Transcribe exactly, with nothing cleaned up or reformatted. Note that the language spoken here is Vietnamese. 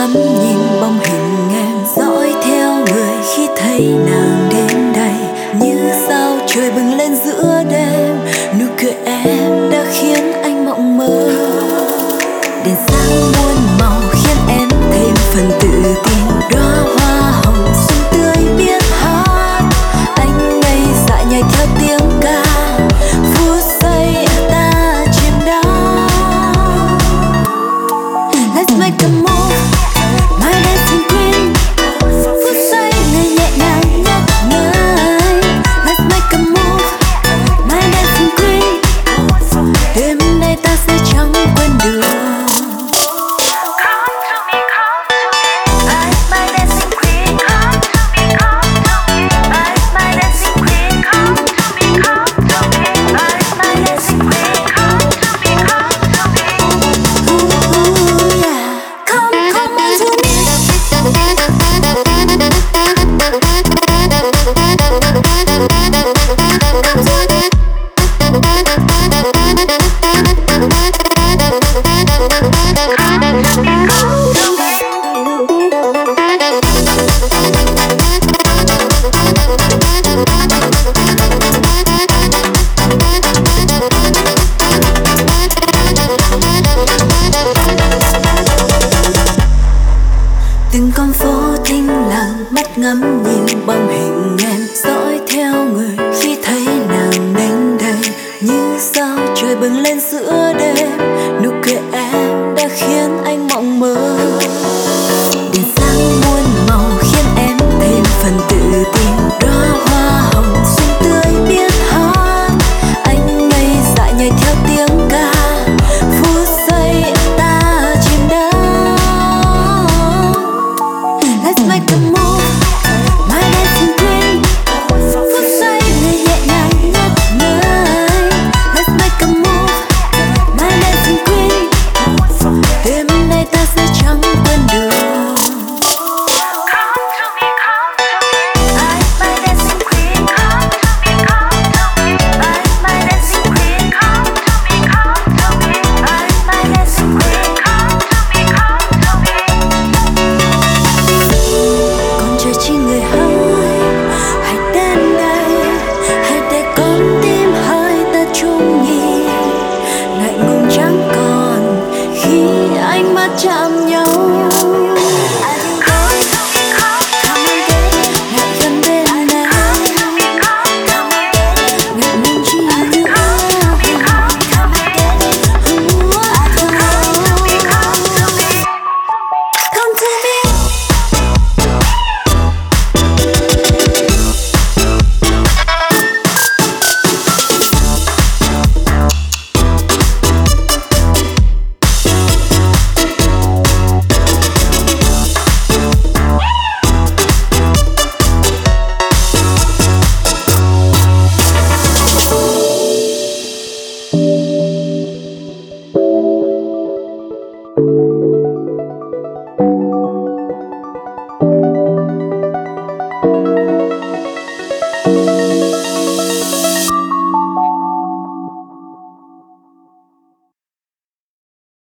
ngắm nhìn bóng hình em, dõi theo người khi thấy nàng đến đây. Như sao trời bừng lên giữa đêm, nụ cười em đã khiến anh mộng mơ. Đèn sáng muôn màu khiến em thêm phần tự tin. Đóa hoa hồng xinh tươi biết hát, anh ngây dại nhảy theo tiếng ca. Phút giây ta chìm đắm. Let's make a move, my dancing queen. Phút giây người nhẹ nhàng nhấp nhảy. Let's make a move, my dancing queen. Đêm nay ta sẽ chẳng quên được. Từng con phố thinh lặng, mắt ngắm nhìn bóng hình em, dõi theo người khi thấy nàng đến đây. Như sao trời bừng lên giữa đêm, nụ cười em đã khiến anh mộng mơ. Đèn sáng muôn màu khiến em thêm phần tự tin. Đóa hoa hồng xinh tươi biết hát, anh ngây dại nhảy theo tiếng ca. Phút giây ta chìm đắm. Let's make a move, my dancing queen. Phút giây người nhẹ nhàng nhấp nhảy. Let's make a move, my dancing queen. Đêm nay ta sẽ chẳng quên được. Còn chờ chi người hỡi, hãy đến đây, hãy để con tim hai ta chung nhịp. Ngại ngùng chẳng còn khi ánh mắt chạm